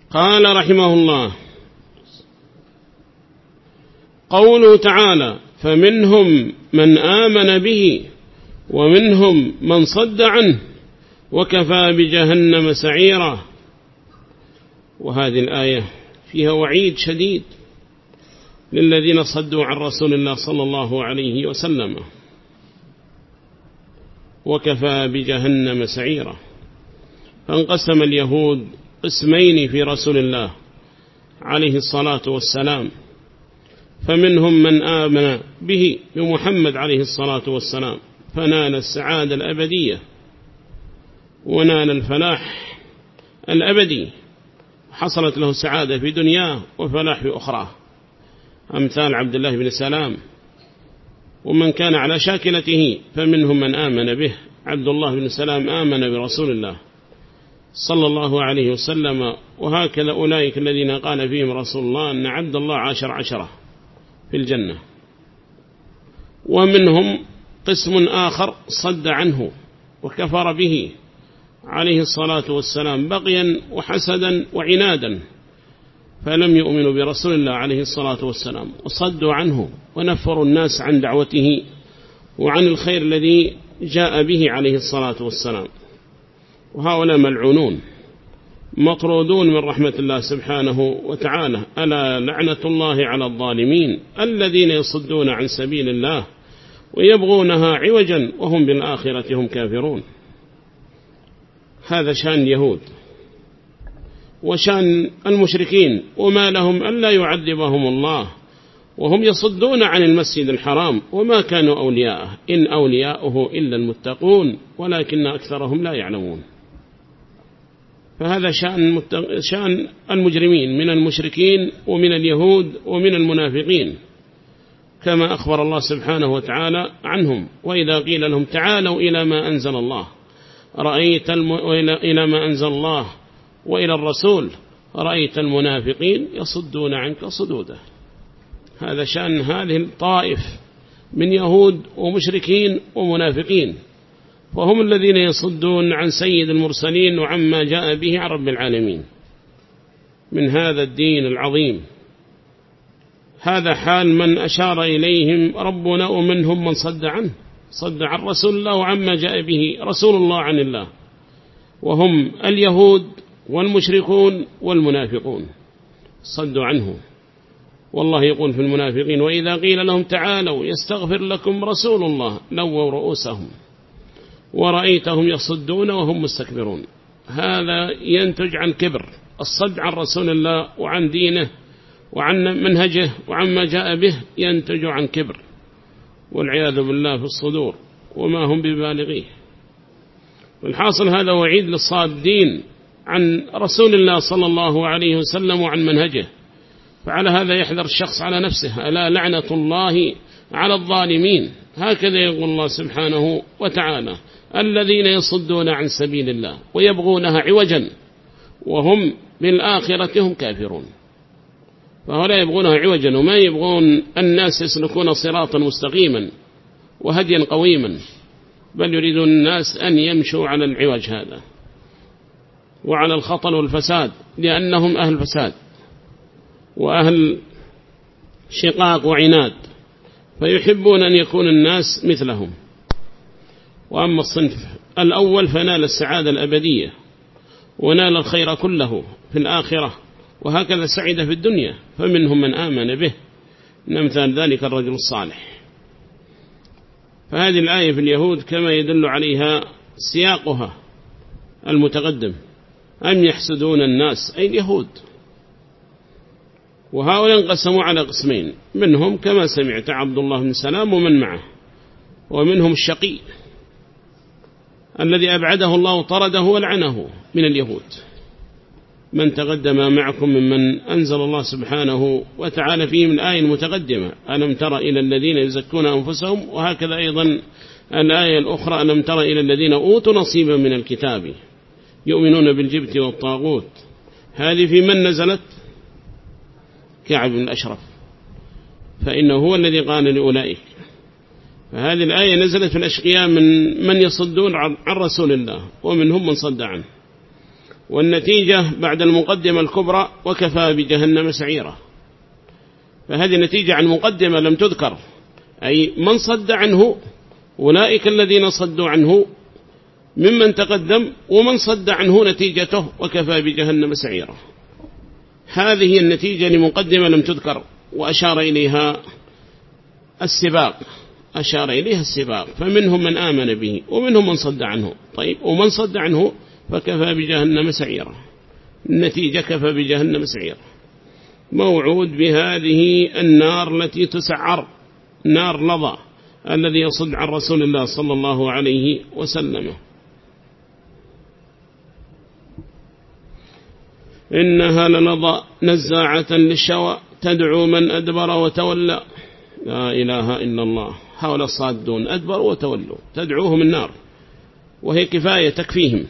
قال رحمه الله: قوله تعالى: فمنهم من آمن به ومنهم من صد عنه وكفى بجهنم سعيرا. وهذه الآية فيها وعيد شديد للذين صدوا عن رسول الله صلى الله عليه وسلم، وكفى بجهنم سعيرا. فانقسم اليهود قسمين في رسول الله عليه الصلاة والسلام، فمنهم من آمن به بمحمد عليه الصلاة والسلام فنال السعادة الأبدية ونال الفلاح الأبدي، حصلت له سعادة في دنياه وفلاح في أخرى، أمثال عبد الله بن سلام. ومن كان على شاكلته فمنهم من آمن به. عبد الله بن سلام آمن برسول الله صلى الله عليه وسلم، وهكذا أولئك الذين قال فيهم رسول الله أن عبد الله عشرة في الجنة. ومنهم قسم آخر صد عنه وكفر به عليه الصلاة والسلام بغيا وحسدا وعنادا، فلم يؤمنوا برسول الله عليه الصلاة والسلام وصدوا عنه ونفروا الناس عن دعوته وعن الخير الذي جاء به عليه الصلاة والسلام. وهؤلاء ملعونون مطرودون من رحمة الله سبحانه وتعالى. ألا لعنة الله على الظالمين الذين يصدون عن سبيل الله ويبغونها عوجا وهم بالآخرة هم كافرون. هذا شأن اليهود وشأن المشركين، وما لهم ألا يعذبهم الله وهم يصدون عن المسجد الحرام وما كانوا أولياءه إن أولياؤه إلا المتقون ولكن أكثرهم لا يعلمون. فهذا شأن المجرمين من المشركين ومن اليهود ومن المنافقين، كما أخبر الله سبحانه وتعالى عنهم: وإذا قيل لهم تعالوا إلى ما أنزل الله إلى ما أنزل الله وإلى الرسول رأيت المنافقين يصدون عنك صدودا. هذا شأن هذه الطائف من يهود ومشركين ومنافقين، وهم الذين يصدون عن سيد المرسلين وعما جاء به عن رب العالمين من هذا الدين العظيم. هذا حال من أشار إليهم ربنا، ومنهم من صد عنه، صد عن رسول الله وعما جاء به رسول الله عن الله، وهم اليهود والمشركون والمنافقون صدوا عنه. والله يقول في المنافقين: وإذا قيل لهم تعالوا يستغفر لكم رسول الله لووا رؤوسهم ورأيتهم يصدون وهم مستكبرون. هذا ينتج عن كبر، الصد عن رسول الله وعن دينه وعن منهجه وعما جاء به ينتج عن كبر والعياذ بالله في الصدور وما هم ببالغيه. والحاصل هذا وعيد للصادين عن رسول الله صلى الله عليه وسلم وعن منهجه. فعلى هذا يحذر الشخص على نفسه: ألا لعنة الله على الظالمين. هكذا يقول الله سبحانه وتعالى: الذين يصدون عن سبيل الله ويبغونها عوجا وهم بالآخرة هم كافرون. فهؤلاء يبغونها عوجا وما يبغون الناس يسلكون صراطا مستقيما وهديا قويما، بل يريدون الناس أن يمشوا على العوج هذا وعلى الخطل والفساد، لأنهم أهل فساد وأهل شقاق وعناد، فيحبون أن يكون الناس مثلهم. وأما الصنف الأول فنال السعادة الأبدية ونال الخير كله في الآخرة، وهكذا سعيد في الدنيا. فمنهم من آمن به، مثال ذلك الرجل الصالح. فهذه الآية في اليهود كما يدل عليها سياقها المتقدم: أم يحسدون الناس، أي اليهود. وهؤلاء انقسموا على قسمين: منهم كما سمعت عبد الله بن سلام ومن معه، ومنهم الشقي الذي أبعده الله طرده ولعنه من اليهود، من تقدم معكم ممن أنزل الله سبحانه وتعالى فيهم الآية المتقدمة: ألم تر إلى الذين يزكون أنفسهم. وهكذا أيضا الآية الأخرى: ألم تر إلى الذين أوتوا نصيبا من الكتاب يؤمنون بالجبت والطاغوت. هذه في من نزلت؟ كعب بن الأشرف، فإنه هو الذي قال لأولئك. فهذه الآية نزلت في الأشقياء من يصدون عن رسول الله، ومنهم من صد عنه. والنتيجة بعد المقدمة الكبرى وكفى بجهنم سعيرا. فهذه نتيجة عن مقدمة لم تذكر، أي من صد عنه أولئك الذين صدوا عنه ممن تقدم، ومن صد عنه نتيجته وكفى بجهنم سعيرا. هذه النتيجة لمقدمة لم تذكر، وأشار إليها السباق، فمنهم من آمن به ومنهم من صد عنه. طيب، ومن صد عنه فكفى بجهنم سعيرا، النتيجة كفى بجهنم سعيرا، موعود بهذه النار التي تسعر، نار لظى الذي يصد عن رسول الله صلى الله عليه وسلم. إنها للظى نزاعة للشوى تدعو من أدبر وتولى. لا إله إلا الله. هؤلاء الصادون أدبروا وتولوا، تدعوهم النار وهي كفاية تكفيهم.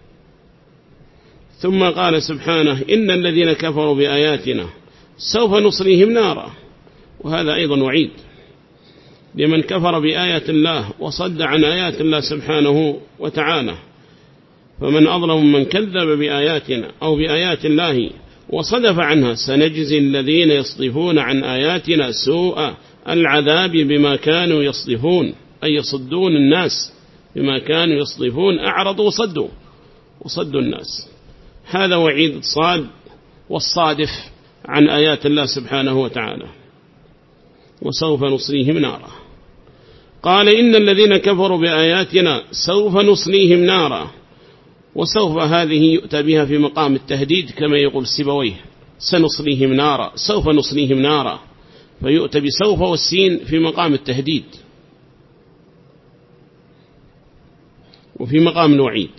ثم قال سبحانه إن الذين كفروا بآياتنا سوف نصليهم نارا، وهذا أيضا وعيد لمن كفر بآيات الله وصد عن آيات الله سبحانه وتعالى. فمن أظلم من كذب بآياتنا أو بآيات الله وصدف عنها، سنجزي الذين يصدفون عن آياتنا سوء العذاب بما كانوا يصدفون، أي يصدون الناس بما كانوا يصدفون، أعرضوا وصدوا الناس. هذا وعيد الصاد والصادف عن آيات الله سبحانه وتعالى. وسوف نصليهم نارا. قال إن الذين كفروا بآياتنا سوف نصليهم نارا، وسوف هذه يؤتى بها في مقام التهديد كما يقول سيبويه، سنصليهم نارا، سوف نصليهم نارا، فيؤتى بسوف والسين في مقام التهديد وفي مقام الوعيد.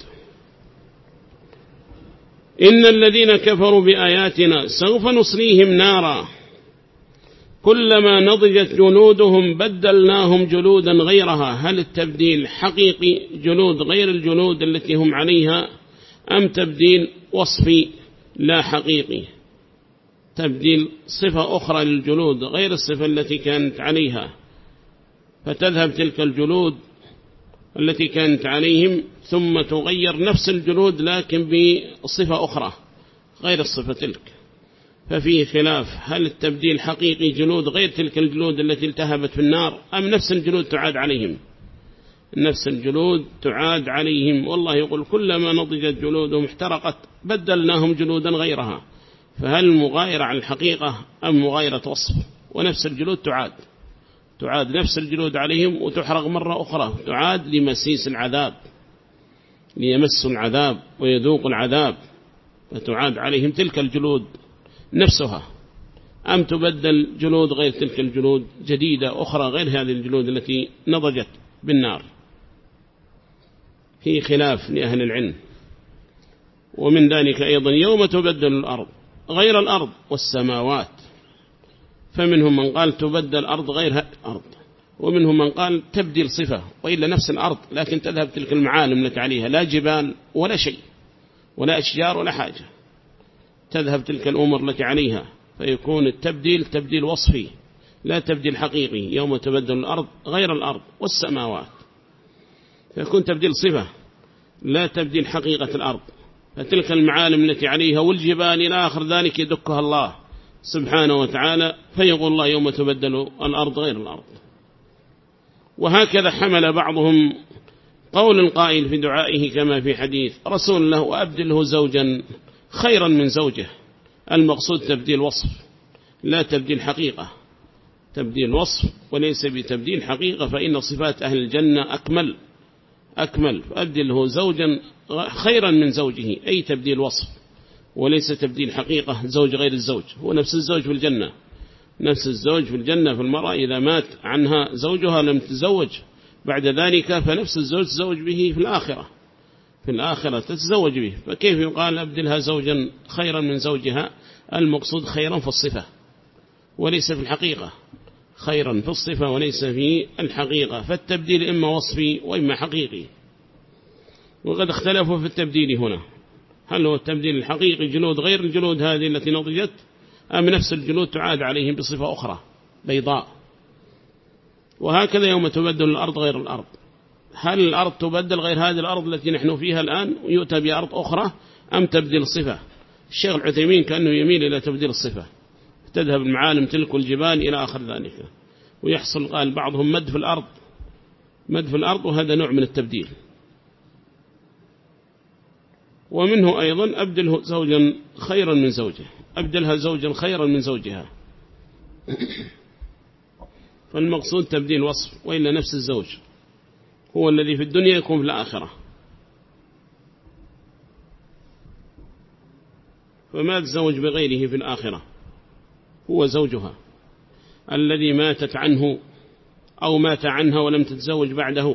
إن الذين كفروا بآياتنا سوف نصليهم نارا كلما نضجت جلودهم بدلناهم جلودا غيرها. هل التبديل حقيقي جلود غير الجلود التي هم عليها، أم تبديل وصفي لا حقيقي، تبديل صفة أخرى للجلود غير الصفة التي كانت عليها، فتذهب تلك الجلود التي كانت عليهم ثم تغير نفس الجلود لكن بصفة أخرى غير الصفة تلك. ففيه خلاف، هل التبديل حقيقي جلود غير تلك الجلود التي التهبت في النار، أم نفس الجلود تعاد عليهم؟ نفس الجلود تعاد عليهم. والله يقول كلما نضجت جلودهم احترقت بدلناهم جلودا غيرها. فهل مغايرة على الحقيقة أم مغايرة وصف؟ ونفس الجلود تعاد نفس الجلود عليهم وتحرق مرة أخرى، تعاد لمسيس العذاب، ليمسوا العذاب ويذوقوا العذاب، فتعاد عليهم تلك الجلود نفسها، أم تبدل جلود غير تلك الجلود جديدة أخرى غير هذه الجلود التي نضجت بالنار؟ في خلاف لأهل العلم. ومن ذلك أيضا يوم تبدل الأرض غير الأرض والسماوات، فمنهم من قال تبدل الأرض غير الأرض، ومنهم من قال تبدل صفة وإلا نفس الأرض لكن تذهب تلك المعالم التي عليها، لا جبال ولا شيء ولا أشجار ولا حاجة، تذهب تلك الأمور التي عليها، فيكون التبديل تبديل وصفي لا تبديل حقيقي. يوم تبدل الأرض غير الأرض والسماوات، فيكون تبديل صفة لا تبديل حقيقة الأرض، فتلك المعالم التي عليها والجبال إلى آخر ذلك يدكها الله سبحانه وتعالى، فيقول الله يوم تبدل الأرض غير الأرض. وهكذا حمل بعضهم قول القائل في دعائه كما في حديث رسول الله وأبدله زوجا خيرا من زوجه، المقصود تبديل وصف لا تبديل حقيقة، تبديل وصف وليس بتبديل حقيقة، فإن صفات أهل الجنة أكمل، فأبدله زوجا خيرا من زوجه، أي تبديل وصف وليس تبديل حقيقة، زوج غير الزوج، هو نفس الزوج في الجنة، نفس الزوج في الجنة. في المرأة إذا مات عنها زوجها لم تتزوج بعد ذلك فنفس الزوج تزوج به في الآخرة تتزوج به، فكيف يقال أبدلها زوجا خيرا من زوجها؟ المقصود خيرا في الصفة وليس في الحقيقة، خيرا في الصفة وليس في الحقيقة، فالتبديل إما وصفي وإما حقيقي. وقد اختلفوا في التبديل هنا، هل هو التبديل الحقيقي جلود غير الجلود هذه التي نضجت، أم نفس الجلود تعاد عليهم بصفة أخرى بيضاء؟ وهكذا يوم تبدل الأرض غير الأرض، هل الأرض تبدل غير هذه الأرض التي نحن فيها الآن ويؤتى بأرض أخرى، أم تبديل الصفة. الشيخ العثيمين كأنه يميل إلى تبديل الصفة، تذهب المعالم تلك الجبال إلى آخر ذلك، ويحصل قال بعضهم مد في الأرض وهذا نوع من التبديل. ومنه أيضا أبدله زوجا خيرا من زوجه، أبدلها زوجا خيرا من زوجها. فالمقصود تبديل وصف، وإلا نفس الزوج هو الذي في الدنيا يكون في الآخرة. فما تزوج بغيره في الآخرة، هو زوجها الذي ماتت عنه أو مات عنها ولم تتزوج بعده.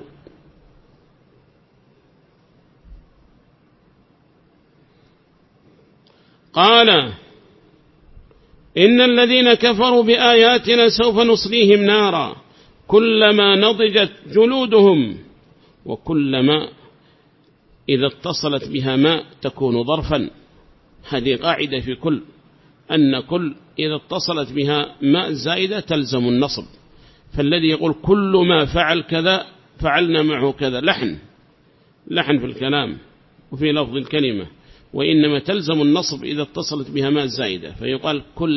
قال إن الذين كفروا بآياتنا سوف نصليهم نارا كلما نضجت جلودهم وكلما إذا اتصلت بها ماء تكون ظرفا. هذه قاعدة في كل، أن كل إذا اتصلت بها ماء زائدة تلزم النصب. فالذي يقول كل ما فعل كذا فعلنا معه كذا لحن في الكلام وفي لفظ الكلمة، وإنما تلزم النصب إذا اتصلت بها ماء زائدة، فيقال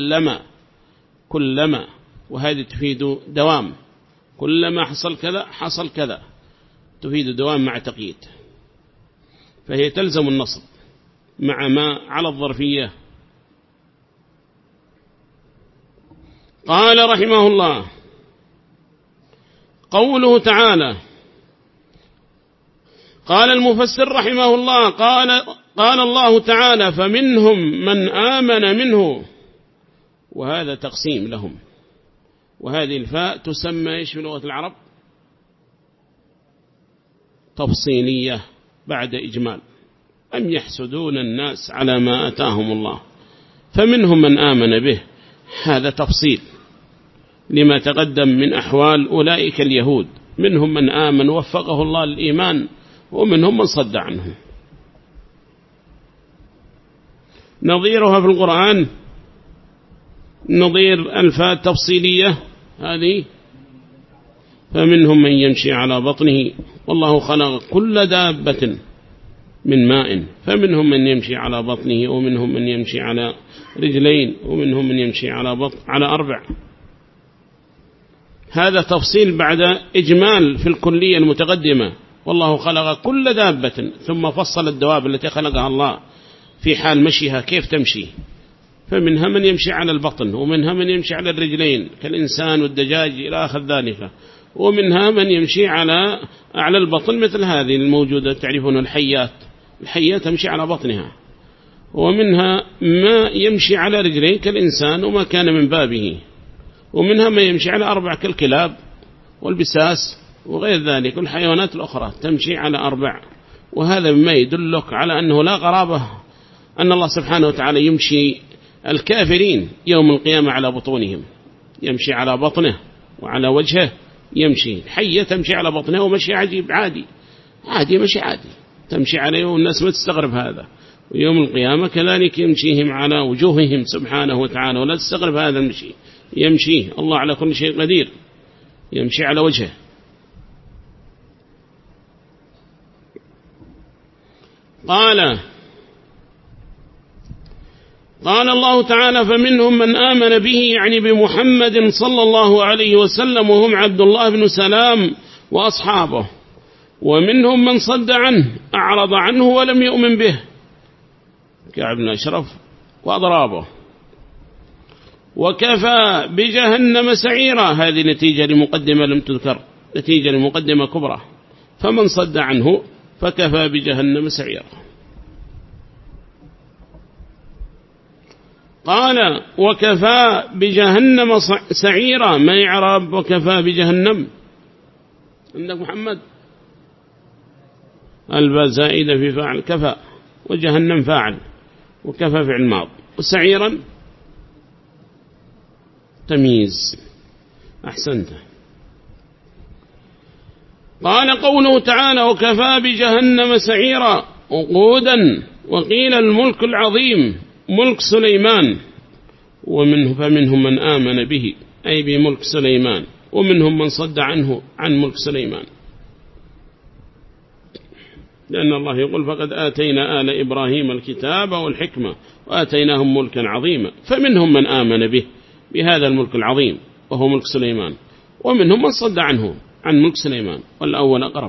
كلما وهذه تفيد دوام، كلما حصل كذا تفيد دوام مع تقييد، فهي تلزم النصب مع ما على الظرفية. قال رحمه الله قوله تعالى، قال المفسر رحمه الله قال الله تعالى فمنهم من آمن منه، وهذا تقسيم لهم، وهذه الفاء تسمى إيش في لغة العرب؟ تفصيلية بعد إجمال. أم يحسدون الناس على ما أتاهم الله، فمنهم من آمن به، هذا تفصيل لما تقدم من أحوال أولئك اليهود، منهم من آمن وفقه الله للإيمان ومنهم من صد عنه. نظيرها في القرآن نظير الفاء التفصيلية هذه، فمنهم من يمشي على بطنه والله خلق كل دابة من ماء، فمنهم من يمشي على بطنه ومنهم من يمشي على رجلين ومنهم من يمشي على 4. هذا تفصيل بعد إجمال في الكلية المتقدمة، والله خلق كل دابة، ثم فصل الدواب التي خلقها الله في حال مشيها كيف تمشي، فمنها من يمشي على البطن ومنها من يمشي على الرجلين كالإنسان والدجاج إلى آخر ذلك، ومنها من يمشي على أعلى البطن مثل هذه الموجودة تعرفون الحيات تمشي على بطنها، ومنها ما يمشي على رجلين كالإنسان وما كان من بابه، ومنها ما يمشي على 4 كالكلاب والبساس وغير ذلك، والحيوانات الأخرى تمشي على 4. وهذا مما يدلك على أنه لا غرابة أن الله سبحانه وتعالى يمشي الكافرين يوم القيامة على بطونهم، يمشي على بطنه وعلى وجهه يمشي. الحية تمشي على بطنها ومشي عجيب عادي مشي عادي تمشي عليه والناس ما تستغرب هذا، ويوم القيامة كذلك يمشيهم على وجوههم سبحانه وتعالى، ولا تستغرب هذا المشي، يمشي الله على كل شيء قدير، يمشي على وجهه. قال الله تعالى فمنهم من آمن به، يعني بمحمد صلى الله عليه وسلم، وهم عبد الله بن سلام وأصحابه، ومنهم من صد عنه أعرض عنه ولم يؤمن به كعب بن أشرف وأضرابه. وكفى بجهنم سعيرا، هذه نتيجة لمقدمة لم تذكر، نتيجة لمقدمة كبرى، فمن صد عنه فكفى بجهنم سعيرا. قال وكفى بجهنم سعيرا، ما يعرب وكفى بجهنم عندك محمد؟ الباء زائدة في فاعل كفى، وجهنم فاعل، وكفى فعل ماض، وسعيرا تمييز. أحسنت. قال قوله تعالى وكفى بجهنم سعيرا وقودا، وقيل الملك العظيم ملك سليمان، فمنهم من آمن به أي بملك سليمان، ومنهم من صد عنه عن ملك سليمان. لأن الله يقول فقد آتينا آل إبراهيم الكتاب والحكمة وآتيناهم ملكا عظيما، فمنهم من آمن به بهذا الملك العظيم وهو ملك سليمان، ومنهم من صد عنه عن ملك سليمان، والأول أقرب.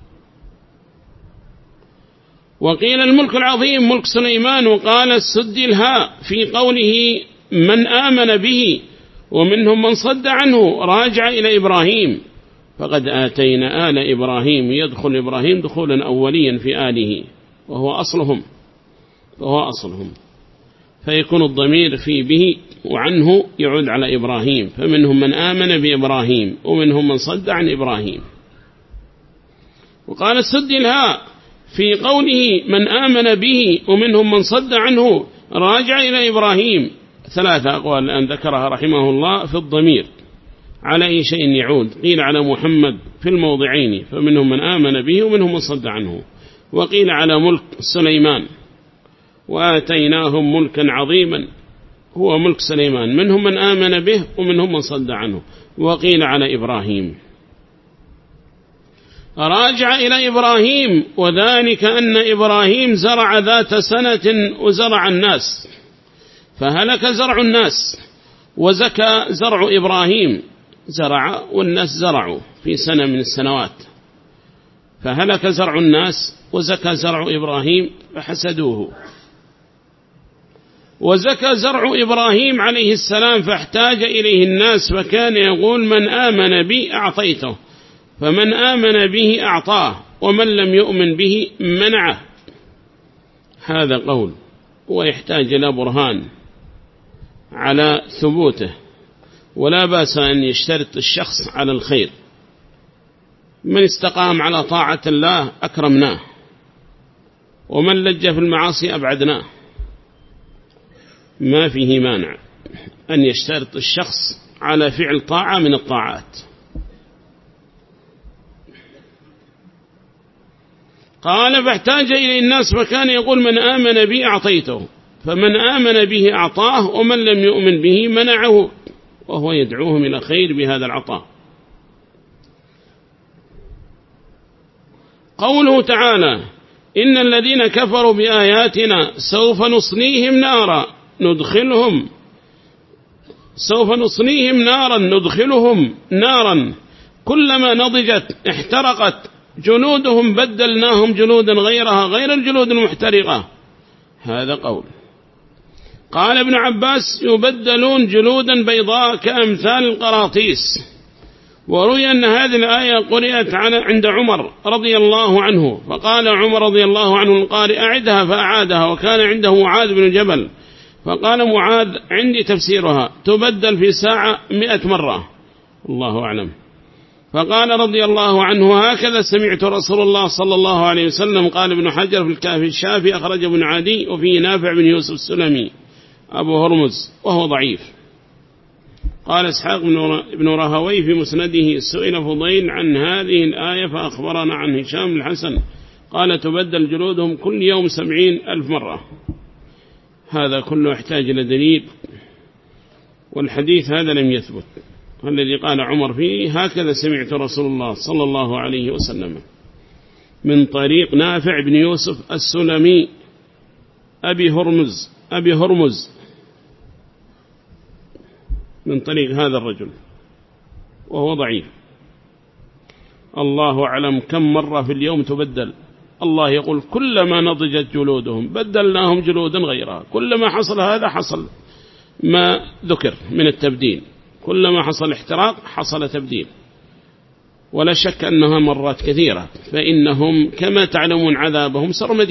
وقيل الملك العظيم ملك سليمان، وقال السدي الهاء في قوله من آمن به، ومنهم من صد عنه راجع إلى إبراهيم، فقد آتينا آل إبراهيم، يدخل إبراهيم دخولا أوليا في آله وهو أصلهم، فيكون الضمير في به وعنه يعود على إبراهيم، فمنهم من آمن بإبراهيم ومنهم من صد عن إبراهيم. وقال السدي الهاء في قوله من آمن به ومنهم من صد عنه راجع إلى إبراهيم، 3 أقوال الآن ذكرها رحمه الله في الضمير على أي شيء يعود. قيل على محمد في الموضعين، فمنهم من آمن به ومنهم من صد عنه. وقيل على ملك سليمان، وآتيناهم ملكا عظيما، هو ملك سليمان، منهم من آمن به ومنهم من صد عنه. وقيل على إبراهيم، راجع إلى إبراهيم، وذلك أن إبراهيم زرع ذات سنة وزرع الناس، فهلك زرع الناس وزكى زرع إبراهيم، زرع والناس زرعوا في سنة من السنوات، فهلك زرع الناس وزكى زرع إبراهيم فحسدوه. وزكى زرع إبراهيم عليه السلام فاحتاج إليه الناس، فكان يقول من آمن بي أعطيته، فمن آمن به أعطاه، ومن لم يؤمن به منعه. هذا قول، ويحتاج إلى برهان على ثبوته، ولا بأس أن يشترط الشخص على الخير. من استقام على طاعة الله أكرمناه، ومن لج في المعاصي أبعدناه. ما فيه مانع أن يشترط الشخص على فعل طاعة من الطاعات. قال فاحتاج إليه الناس، فكان يقول من آمن بي أعطيته، فمن آمن به أعطاه، ومن لم يؤمن به منعه، وهو يدعوهم إلى خير بهذا العطاء. قوله تعالى إن الذين كفروا بآياتنا سوف نصليهم ندخلهم نارا كلما نضجت احترقت جلودهم بدلناهم جلودا غيرها غير الجلود المحترقة. هذا قول. قال ابن عباس يبدلون جلودا بيضاء كأمثال القراطيس. وروي أن هذه الآية قرأت عند عمر رضي الله عنه، فقال عمر رضي الله عنه القارئ أعدها فأعادها، وكان عنده معاذ بن جبل، فقال معاذ عندي تفسيرها تبدل في ساعة 100 مرة، الله أعلم. فقال رضي الله عنه هكذا سمعت رسول الله صلى الله عليه وسلم. قال ابن حجر في الكافي الشافي أخرج ابن عدي، وفيه نافع بن يوسف السلمي أبو هرمز وهو ضعيف. قال إسحاق بن راهويه في مسنده سئل فضيل عن هذه الآية فأخبرنا عن هشام الحسن قال تبدل جلودهم كل يوم 70,000 مرة. هذا كله يحتاج إلى دليل، والحديث هذا لم يثبت. الذي قال عمر فيه هكذا سمعت رسول الله صلى الله عليه وسلم من طريق نافع بن يوسف السلمي أبي هرمز من طريق هذا الرجل وهو ضعيف. الله أعلم كم مرة في اليوم تبدل. الله يقول كلما نضجت جلودهم بدلناهم جلودا غيرها. كلما حصل هذا حصل ما ذكر من التبديل، كلما حصل احتراق حصل تبديل. ولا شك أنها مرات كثيرة، فإنهم كما تعلمون عذابهم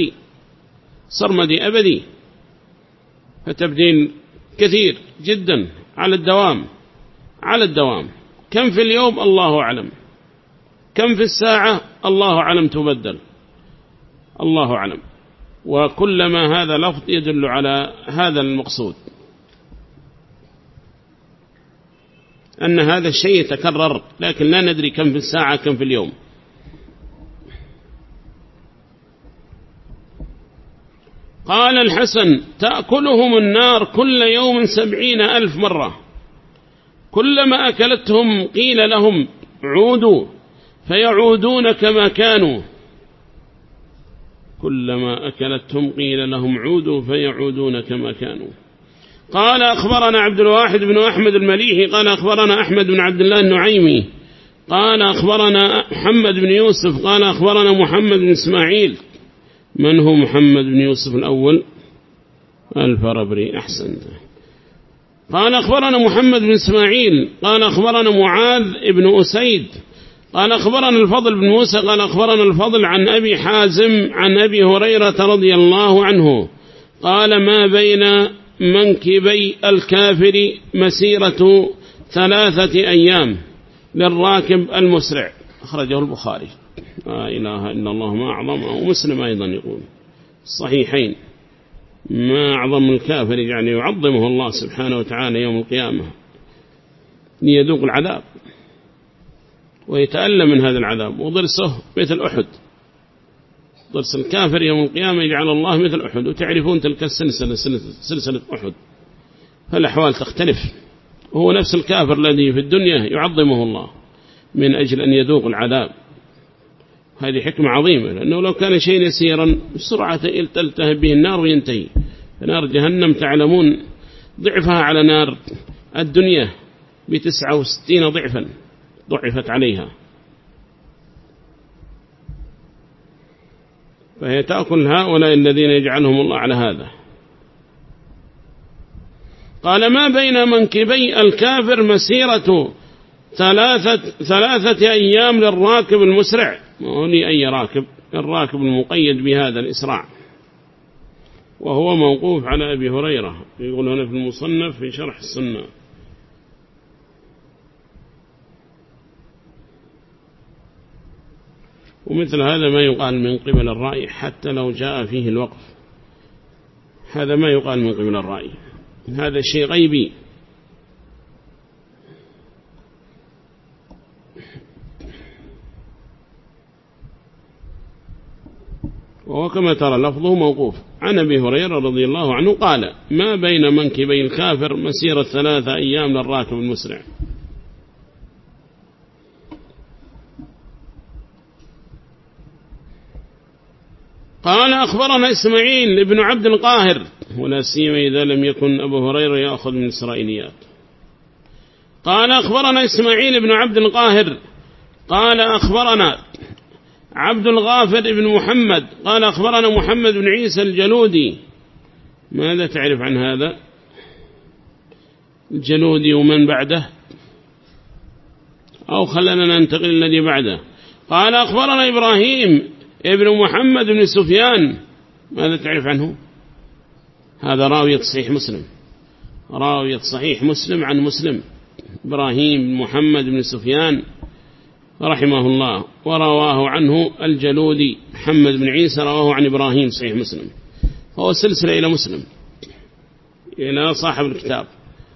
سرمدي أبدي، فتبديل كثير جدا على الدوام. كم في اليوم الله أعلم، كم في الساعة الله أعلم تبدل، الله أعلم. وكلما هذا لفظ يدل على هذا المقصود، أن هذا الشيء يتكرر، لكن لا ندري كم في الساعة كم في اليوم. قال الحسن تأكلهم النار كل يوم 70,000 مرة، كلما أكلتهم قيل لهم عودوا فيعودون كما كانوا. كلما أكلتهم قيل لهم عودوا فيعودون كما كانوا. قال أخبرنا عبد الواحد بن أحمد المليحي قال أخبرنا أحمد بن عبد الله النعيمي قال أخبرنا محمد بن يوسف قال أخبرنا محمد بن إسماعيل. من هو محمد بن يوسف الأول؟ الفربري. أحسنت. قال أخبرنا محمد بن إسماعيل قال أخبرنا معاذ بن أسيد قال أخبرنا الفضل بن موسى قال أخبرنا الفضل عن أبي حازم عن أبي هريرة رضي الله عنه قال ما بين منكبي الكافر مسيرة 3 أيام للراكب المسرع. أخرجه البخاري. لا إله إلا الله ما أعظمه. ومسلم أيضا يقول الصحيحين ما أعظم الكافر يعني يعظمه الله سبحانه وتعالى يوم القيامة ليذوق العذاب ويتألم من هذا العذاب. وضرسه مثل أحد. ضرس الكافر يوم القيامة يجعل الله مثل أحد. وتعرفون تلك السلسلة سلسلة أحد فالأحوال تختلف. وهو نفس الكافر الذي في الدنيا يعظمه الله من أجل أن يذوق العذاب. هذه حكمة عظيمة لأنه لو كان شيء يسيرا بسرعة تلتهب به النار وينتهي. نار جهنم تعلمون ضعفها على نار الدنيا ب69 ضعفا ضعفت عليها. فهي تأكل هؤلاء الذين يجعلهم الله على هذا. قال ما بين منكبي الكافر مسيرة 3 أيام للراكب المسرع. ما هو أي راكب؟ الراكب المقيد بهذا الإسراع. وهو موقوف على أبي هريرة يقول هنا في المصنف في شرح السنة. ومثل هذا ما يقال من قبل الرأي حتى لو جاء فيه الوقف. هذا ما يقال من قبل الرأي. هذا شيء غيبي. وهو كما ترى لفظه موقوف عن أبي هريرة رضي الله عنه قال ما بين منكبي الكافر مسيرة 3 أيام للراكب المسرع. قال أخبرنا إسماعيل بن عبد القاهر ولا سيما إذا لم يكن أبو هريرة يأخذ من إسرائيليات. قال أخبرنا إسماعيل بن عبد القاهر قال أخبرنا عبد الغافر بن محمد قال أخبرنا محمد بن عيسى الجلودي. ماذا تعرف عن هذا الجلودي ومن بعده؟ أو خلنا ننتقل الذي بعده. قال أخبرنا إبراهيم ابن محمد بن سفيان. ماذا تعرف عنه؟ هذا راوية صحيح مسلم. راوية صحيح مسلم عن مسلم. إبراهيم بن محمد بن سفيان رحمه الله. ورواه عنه الجلودي محمد بن عيسى رواه عن إبراهيم صحيح مسلم. فهو سلسلة إلى مسلم إلى صاحب الكتاب.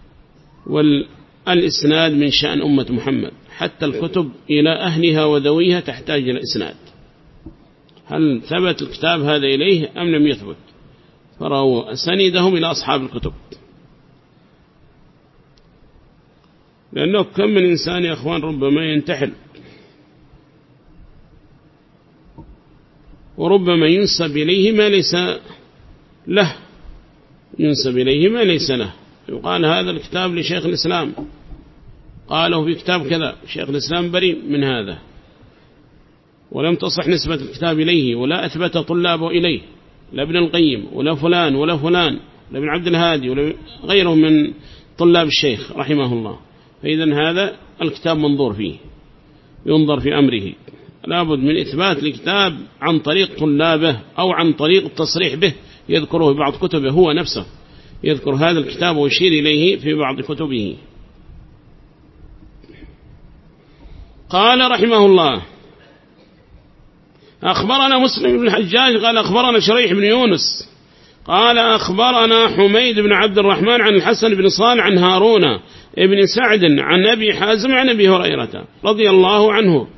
والإسناد من شأن أمة محمد حتى الكتب إلى أهلها وذويها تحتاج إلى إسناد. هل ثبت الكتاب هذا إليه أم لم يثبت؟ فروا سندهم إلى أصحاب الكتب. لأنه كم من إنسان يا أخوان ربما ينتحل وربما ينسب إليه ما ليس له. ينسب إليه ما ليس له. يقال هذا الكتاب لشيخ الإسلام قاله في كتاب كذا. شيخ الإسلام بريء من هذا ولم تصح نسبة الكتاب إليه ولا أثبت طلابه إليه لا ابن القيم ولا فلان ولا فلان لا ابن عبد الهادي ولا غيره من طلاب الشيخ رحمه الله. فإذا هذا الكتاب منظور فيه ينظر في أمره. لابد من إثبات الكتاب عن طريق طلابه أو عن طريق التصريح به يذكره في بعض كتبه. هو نفسه يذكر هذا الكتاب ويشير إليه في بعض كتبه. قال رحمه الله أخبرنا مسلم بن الحجاج قال أخبرنا شريح بن يونس قال أخبرنا حميد بن عبد الرحمن عن الحسن بن صالح عن هارون ابن سعد عن أبي حازم عن أبي هريرة رضي الله عنه.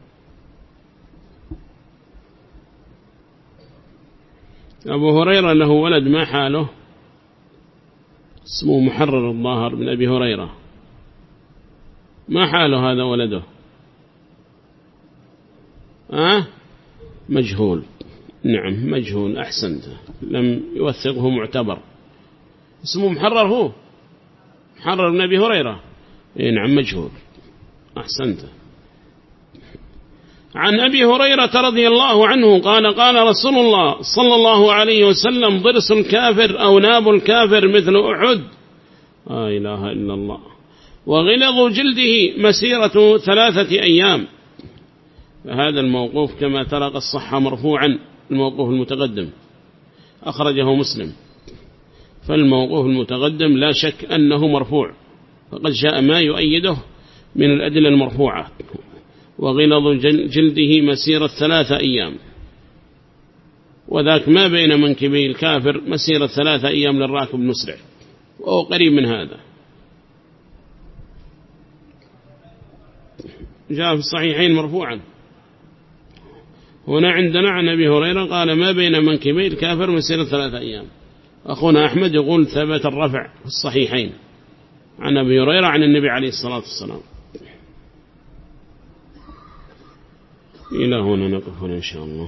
أبو هريرة له ولد ما حاله؟ اسمه محرر الظاهر من أبي هريرة. ما حاله هذا ولده؟ مجهول. نعم مجهول، أحسنت، لم يوثقه معتبر. اسمه محرر، هو محرر بن أبي هريرة. نعم مجهول، أحسنت. عن أبي هريرة رضي الله عنه قال قال رسول الله صلى الله عليه وسلم: ضرس الكافر أو ناب الكافر مثل أحد. لا إله إلا الله. وغلظ جلده مسيرة 3 أيام. فهذا الموقوف كما ترى الصحة مرفوعا، الموقوف المتقدم أخرجه مسلم، فالموقوف المتقدم لا شك أنه مرفوع، فقد جاء ما يؤيده من الأدلة المرفوعة. وغلظ جلده مسيرة 3 أيام، وذاك ما بين منكبي الكافر مسيرة 3 أيام للراكب المسرع، وهو قريب من هذا. جاء في الصحيحين مرفوعا. هنا عندنا عن أبي هريرة قال: ما بين منكبي الكافر مسيرة 3 أيام. أخونا أحمد يقول ثبت الرفع في الصحيحين عن أبي هريرة عن النبي عليه الصلاة والسلام. إلى هنا نقف إن شاء الله.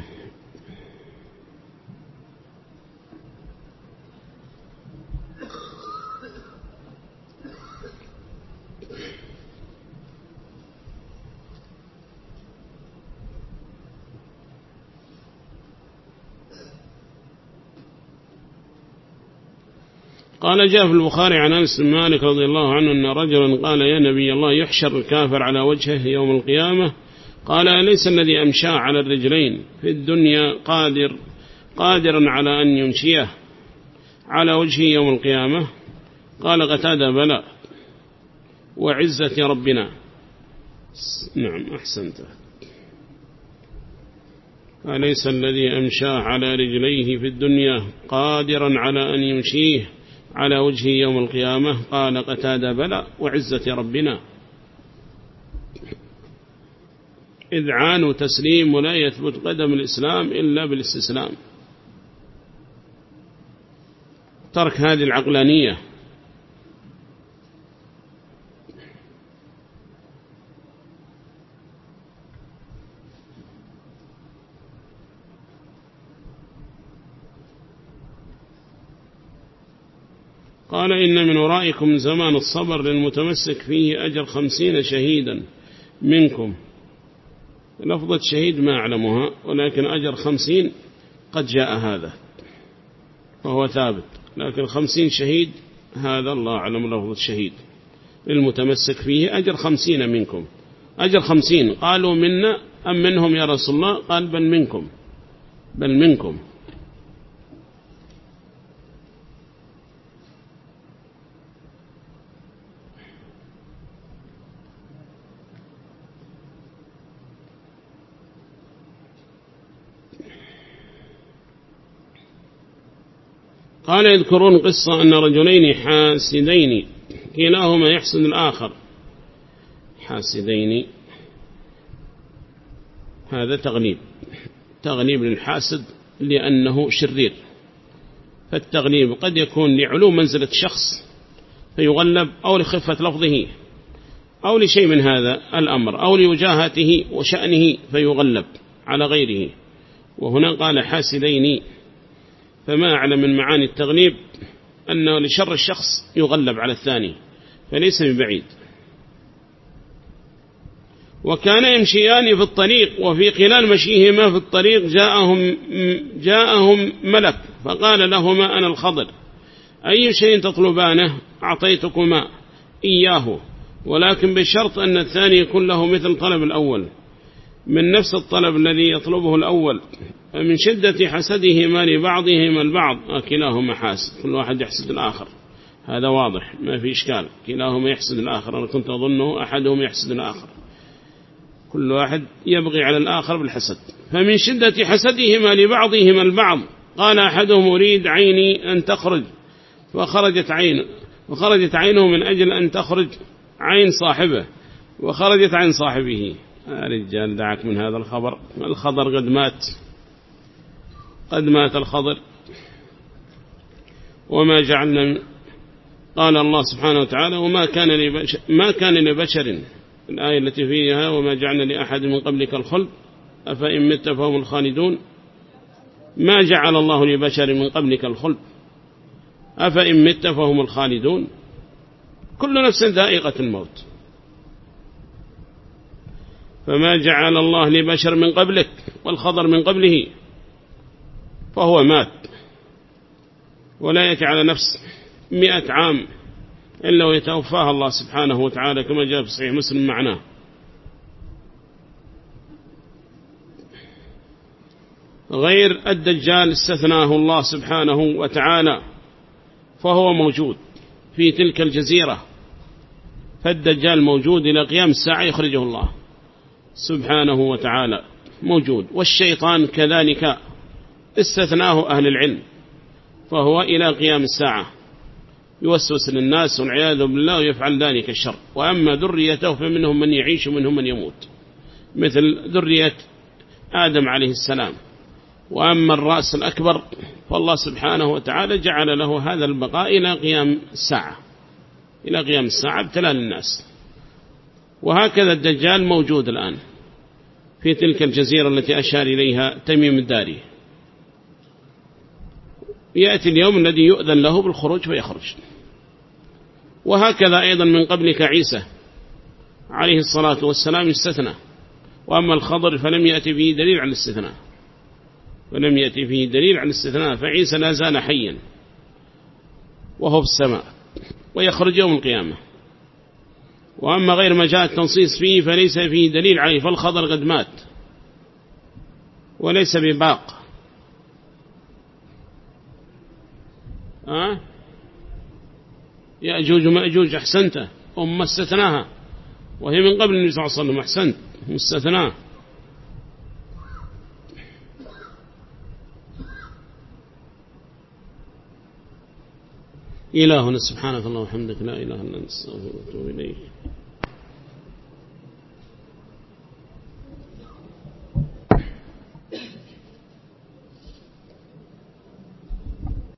قال: جاء في البخاري عن أنس بن مالك رضي الله عنه أن رجلا قال: يا نبي الله، يحشر الكافر على وجهه يوم القيامة. قال: أليس الذي أمشى على الرجلين في الدنيا قادرا على أن يمشيه على وجهه يوم القيامة؟ قال قتادة: بلى وعزة ربنا. نعم أحسنت. أليس الذي أمشى على رجليه في الدنيا قادرا على أن يمشيه على وجهه يوم القيامة؟ قال قتادة: بلى وعزة ربنا. إذعان وتسليم، ولا يثبت قدم الإسلام إلا بالاستسلام. ترك هذه العقلانية. قال: إن من ورائكم زمان الصبر للمتمسك فيه أجر 50 شهيدا منكم. لفظة شهيد ما أعلمها، ولكن أجر 50 قد جاء هذا فهو ثابت، لكن 50 شهيد هذا الله أعلم. لفظة شهيد للمتمسك فيه أجر 50 منكم. أجر 50. قالوا: منا أم منهم يا رسول الله؟ قال: بل منكم، بل منكم. قال: يذكرون قصة أن رجلين حاسدين كلاهما يحسد الآخر. حاسدين هذا تغليب للحاسد لأنه شرير، فالتغليب قد يكون لعلو منزلة شخص فيغلب، أو لخفة لفظه، أو لشيء من هذا الأمر، أو لوجاهته وشأنه فيغلب على غيره. وهنا قال حاسدين، فما أعلم من معاني التغليب أنه لشر الشخص يغلب على الثاني، فليس ببعيد. وكان يمشيان في الطريق، وفي خلال مشيهما في الطريق جاءهم ملك فقال لهما: أنا الخضر، أي شيء تطلبانه أعطيتكما إياه، ولكن بشرط أن الثاني يكون له مثل طلب الأول من نفس الطلب الذي يطلبه الأول. فمن شدة حسدهما لبعضهما البعض، كلاهما حاسد، كل واحد يحسد الآخر، هذا واضح ما في إشكال، كلاهما يحسد الآخر. أنا كنت أظنه أحدهم يحسد الآخر، كل واحد يبغي على الآخر بالحسد. فمن شدة حسدهما لبعضهما البعض قال أحدهم: أريد عيني أن تخرج، وخرجت عينه من أجل أن تخرج عين صاحبه، وخرجت عين صاحبه. رجال دعك من هذا الخبر، الخضر قد مات الخضر. وما جعلنا، قال الله سبحانه وتعالى: ما كان لبشر، الآية التي فيها: وما جعلنا لأحد من قبلك الخلد أفإن مت فهم الخالدون. ما جعل الله لبشر من قبلك الخلد أفإن مت فهم الخالدون كل نفس ذائقة الموت. فما جعل الله لبشر من قبلك والخضر من قبله فهو مات، ولا يأتي على نفس 100 عام إلا ويتوفاها الله سبحانه وتعالى كما جاء في صحيح مسلم معناه. غير الدجال استثناه الله سبحانه وتعالى فهو موجود في تلك الجزيرة، فالدجال موجود إلى قيام الساعة يخرجه الله سبحانه وتعالى موجود. والشيطان كذلك استثناه أهل العلم فهو إلى قيام الساعة يوسوس للناس والعياذ بالله ويفعل ذلك الشر. وأما ذريته فمنهم من يعيش ومنهم من يموت مثل ذرية آدم عليه السلام. وأما الرأس الأكبر فالله سبحانه وتعالى جعل له هذا البقاء إلى قيام الساعة، إلى قيام الساعة ابتلاء للناس. وهكذا الدجال موجود الآن في تلك الجزيرة التي أشار إليها تميم الداري. يأتي اليوم الذي يؤذن له بالخروج فيخرج. وهكذا أيضا من قبلك عيسى عليه الصلاة والسلام استثنى. وأما الخضر فلم يأتي فيه دليل على الاستثناء، ولم يأتي فيه دليل على الاستثناء، فعيسى لا زال حيا وهو في السماء ويخرج يوم القيامة. وأما غير ما جاء التنصيص فيه فليس فيه دليل عليه، فالخضر قد مات وليس بباق. يأجوج ومأجوج أحسنت أم استثناها، وهي من قبل النبي صلى الله عليه وسلم أحسنت مستثناه. إلهنا سبحانك اللهم وبحمدك لا إله إلا أنت نستغفرك ونتوب إليك.